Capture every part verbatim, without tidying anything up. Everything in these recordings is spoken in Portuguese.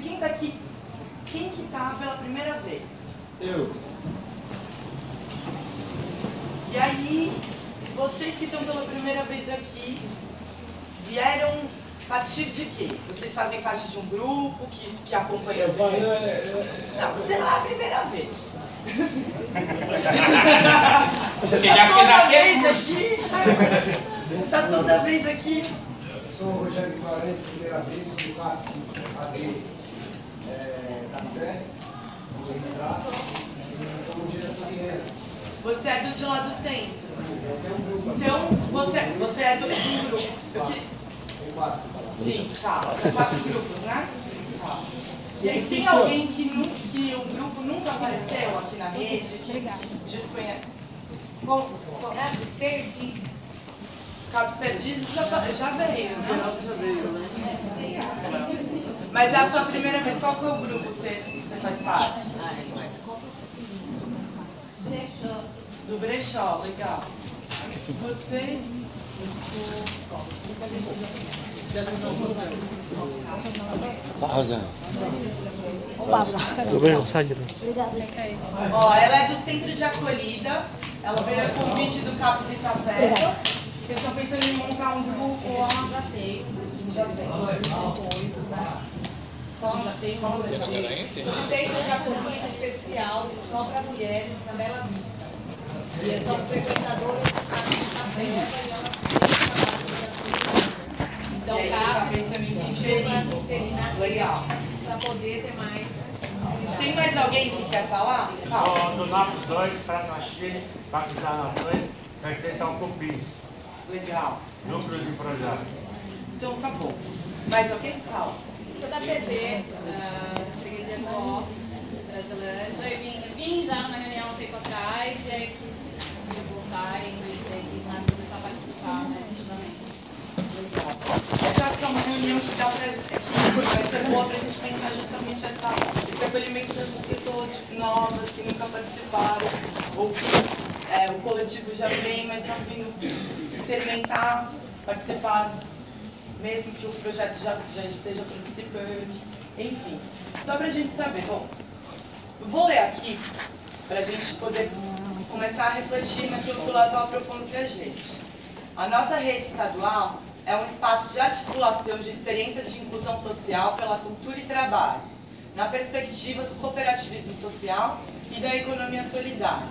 quem tá aqui, quem que tá pela primeira vez? Eu. E aí, vocês que estão pela primeira vez aqui, vieram a partir de quê? Vocês fazem parte de um grupo que, que acompanha as reuniões? Não, você não é a primeira vez. Você já fez até curso. Está toda vez aqui. Eu sou o Rogério Guimarães, primeira vez, do C A D da Sé, vou entrar, eu sou o diretor de renda. Você é do de lá do centro. Então, você, você é do, de um grupo. Eu que... Tem quatro. Sim, tá. São quatro grupos, né? Tá. E aí, tem alguém que, nu, que o grupo nunca apareceu aqui na rede, que desconhece? Qual? Qual? Cabos Perdidos. Cabos Perdidos já, já veio, né? Mas é a sua primeira vez. Qual que é o grupo que você, você faz parte? Brechó. Do Brechó, legal. Esqueci. Vocês? Tá, Rosana. Tudo bem, sai de Ó, ela é do Centro de Acolhida. Ela veio a convite do Capos Itapé. Vocês estão pensando em montar um grupo lá? Já tem. Já tem. Coisas, né? Já tem um grupo de centro de acolhida especial só para mulheres na Bela Vista. E são frequentadoras do Capos Itapé e elas então, E aí, Capos, você tá pensando em se para se inserir? inserir na Legal. rede, para poder ter mais. Tem mais alguém que quer falar? Fala. Sou do NAPOS dois, Praça Chile, Parque das Nações, pertence ao CUPIS, Legal. Núcleo de Projeto. Então tá bom. Mais alguém? Fala. Sou da P G, da Freguesia do Ó, Brasilândia. Eu vim, eu vim já numa reunião um tempo atrás e aí quis, quis voltarem, conhecer, quem sabe começar a participar mais ativamente. Eu acho que é uma reunião que dá pra, que vai ser boa pra gente pensar justamente essa, esse acolhimento das pessoas novas que nunca participaram, ou que é, o coletivo já vem, mas estão vindo experimentar, participar, mesmo que o projeto já, já esteja participando, enfim. Só pra gente saber, bom, eu vou ler aqui pra gente poder começar a refletir naquilo que o Léo estava propondo pra gente. A nossa rede estadual é um espaço de articulação de experiências de inclusão social pela cultura e trabalho, na perspectiva do cooperativismo social e da economia solidária.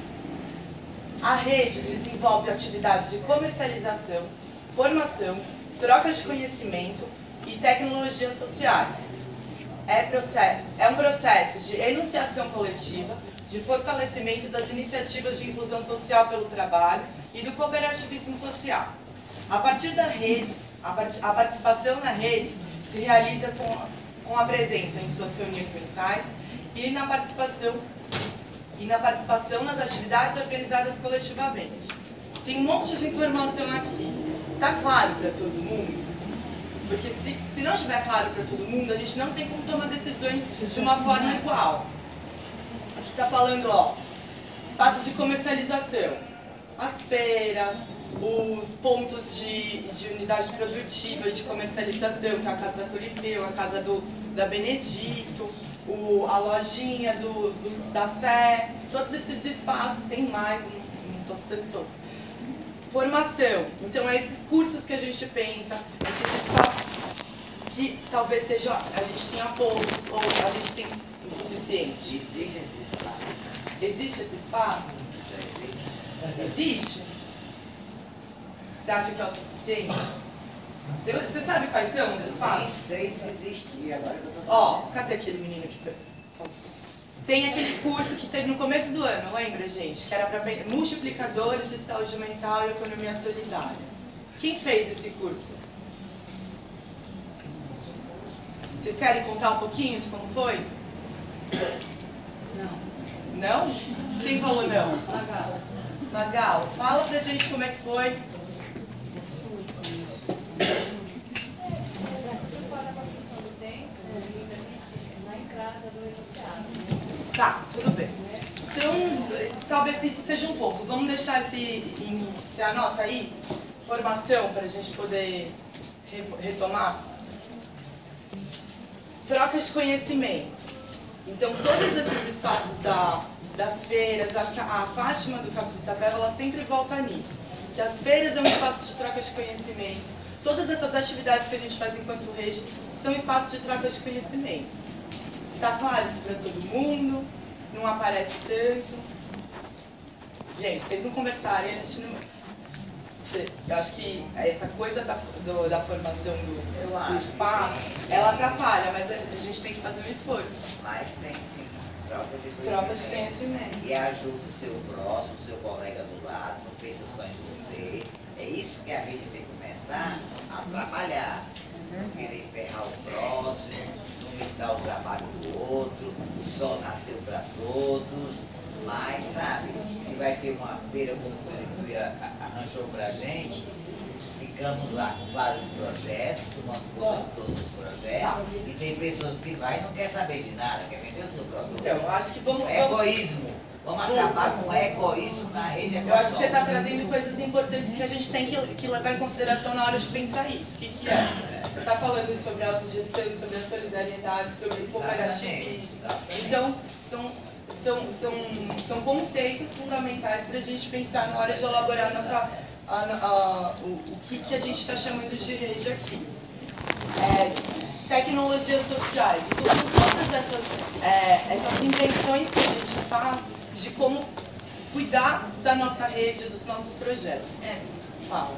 A rede desenvolve atividades de comercialização, formação, troca de conhecimento e tecnologias sociais. É, processo, é um processo de enunciação coletiva, de fortalecimento das iniciativas de inclusão social pelo trabalho e do cooperativismo social. A partir da rede, a, part, a participação na rede se realiza com a, com a presença em suas reuniões mensais e na participação e na participação nas atividades organizadas coletivamente. Tem um monte de informação aqui. Está claro para todo mundo? Porque se, se não estiver claro para todo mundo, a gente não tem como tomar decisões de uma forma igual. Aqui está falando, ó, espaços de comercialização, as feiras, os pontos de, de unidade produtiva e de comercialização, que é a Casa da Corifeu, a Casa do, da Benedito, o, a lojinha do, do, da Sé, todos esses espaços, tem mais, não estou citando todos. Formação, então é esses cursos que a gente pensa, esses espaços que talvez seja, a gente tenha poucos ou a gente tem o suficiente. Existe esse espaço. Existe esse espaço? Existe? Você acha que é o suficiente? Você, você sabe quais são os Nem espaços? sei se existia, agora que eu tô Ó, cadê aquele menino que foi? Tem aquele curso que teve no começo do ano, lembra, gente? Que era para multiplicadores de saúde mental e economia solidária. Quem fez esse curso? Vocês querem contar um pouquinho de como foi? Não. Não? Quem falou não? Magal. Magal, fala pra gente como é que foi. Tá, tudo bem. Então, talvez isso seja um ponto. Vamos deixar esse... Em, você anota aí? Formação, para a gente poder retomar. Troca troca de conhecimento. Então, todos esses espaços da, das feiras, acho que a, a Fátima do Campus Itapeva, ela sempre volta nisso. Que as feiras é um espaço de troca de conhecimento. Todas essas atividades que a gente faz enquanto rede são espaços de troca de conhecimento. Tá claro isso para todo mundo? Não aparece tanto? Gente, se vocês não conversarem, a gente não... Eu acho que essa coisa da, do, da formação do, do espaço, ela atrapalha, mas a gente tem que fazer um esforço. Mas tem sim, troca de conhecimento. Troca de conhecimento. E ajuda o seu próximo, o seu colega do lado, não pensa só em você. É isso que a gente tem que começar a trabalhar. Não querer ferrar o próximo, não imitar o trabalho do outro, o sol nasceu para todos. Mas, sabe, se vai ter uma feira como o que arranjou pra gente, ficamos lá com vários projetos, tomando conta de todos os projetos, e tem pessoas que vai e não quer saber de nada, quer vender o seu produto. Então, eu acho que vamos... Egoísmo. Vamos acabar com o egoísmo na rede Eu acho que você está trazendo coisas importantes que a gente tem que, que levar em consideração na hora de pensar isso. O que, que é? Você está falando sobre a autogestão, sobre a solidariedade, sobre o cooperativismo. Então, são... São, são, são conceitos fundamentais para a gente pensar na hora de elaborar a nossa, a, a, o, o que, que a gente está chamando de rede aqui. É, tecnologias sociais, todas essas, é, essas invenções que a gente faz de como cuidar da nossa rede, dos nossos projetos. É. Fala.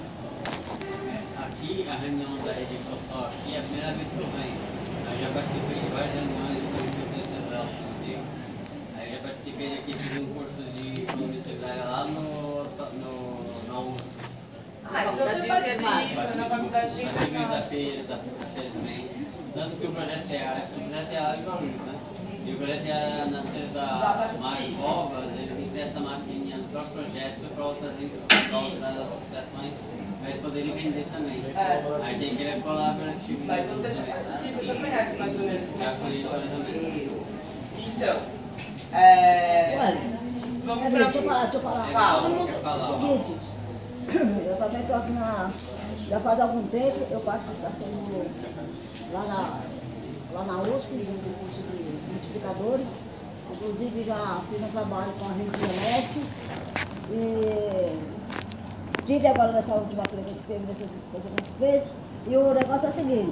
Aqui, a reunião da rede social aqui é a primeira vez que eu venho. Eu já participei de várias reuniões do Comitê Central Estudantil. Aí já participei aqui, fiz um curso de economia solidária lá no, no, na U S P. Ah, então você participa na faculdade de enfermagem. Da feira, da feira também. Tanto que o projeto é área, o projeto é área igual, né? E o projeto é nascer da Mário Covas, eles investem a maquininha no próprio projeto para outras, outras associações, para eles poderem vender também. É. Aí tem que ir colaborativo. Mas você já participa, já conhece mais ou menos como é que funciona. Então, é... vamos para... Deixa eu falar, deixa eu falar. Fala. O seguinte, eu também estou aqui na... Já faz algum tempo, eu participo lá na, lá na U S P, no curso de multiplicadores. Inclusive já fiz um trabalho com a rede Enesp. E tive agora nessa última feira que teve, nessa coisa que a gente fez. E o negócio é o seguinte.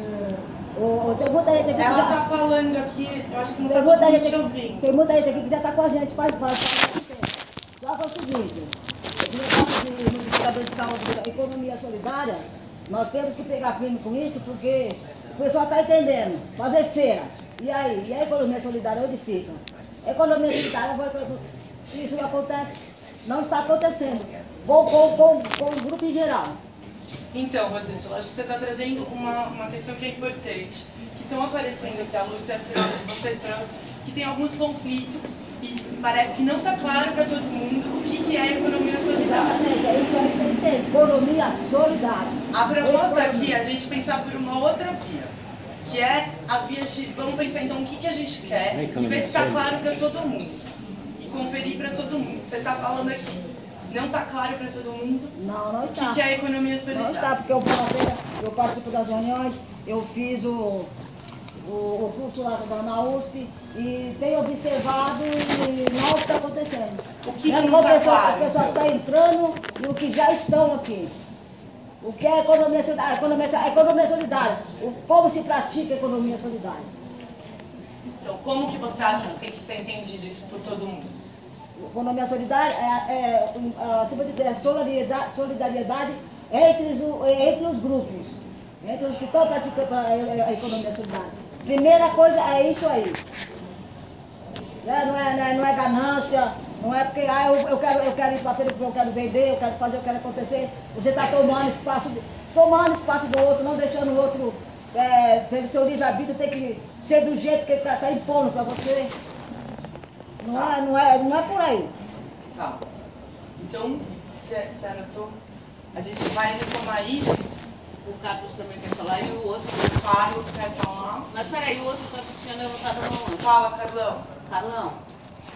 O, tem muita gente aqui Ela está tá falando aqui, eu acho que não está todo mundo te ouvindo. Tem muita gente aqui que já está com a gente faz bastante tempo. Só que é o seguinte, esse negócio de multiplicador de saúde, da economia solidária, nós temos que pegar firme com isso, porque o pessoal está entendendo, fazer feira. E aí, e a economia solidária onde fica? A economia solidária, isso não acontece, não está acontecendo, com, com, com, com o grupo em geral. Então, Rosângela, acho que você está trazendo uma, uma questão que é importante, que estão aparecendo aqui, a Lúcia trouxe, você trouxe, que tem alguns conflitos e parece que não está claro para todo mundo o que, que é economia solidária. Exatamente, é isso aí que tem que ser, economia solidária. A proposta aqui é a gente pensar por uma outra via, que é a via de, vamos pensar então o que, que a gente quer e ver se está claro para todo mundo, e conferir para todo mundo. Você está falando aqui. Não está claro para todo mundo? Não, não está. O que, que é a economia solidária? Não está, porque eu, eu participo das reuniões, eu fiz o, o, o curso lá na U S P e tenho observado e não está acontecendo. O que, é que não está claro? O pessoal está entrando e o que já estão aqui. O que é a economia solidária? A economia, a economia solidária. O, como se pratica a economia solidária? Então, como que você acha que tem que ser entendido isso por todo mundo? Economia solidária é, é, acima de tudo, é solidariedade, solidariedade entre, os, entre os grupos, entre os que estão praticando a, a economia solidária. Primeira coisa é isso aí. Não é, não é, não é ganância, não é porque ah, eu, eu, quero, eu quero ir para a feira porque eu quero vender, eu quero fazer, eu quero acontecer. Você está tomando espaço, tomando espaço do outro, não deixando o outro, é, pelo seu livre-arbítrio, tem que ser do jeito que ele está tá impondo para você. Não, tá. é, não, é, não é por aí. Tá. Então, você anotou? A gente vai retomar isso. O Carlos também quer falar e o outro... O Carlos quer falar. Mas peraí, o outro Carlos tinha levantado a mão antes. Fala, Carlão. Carlão.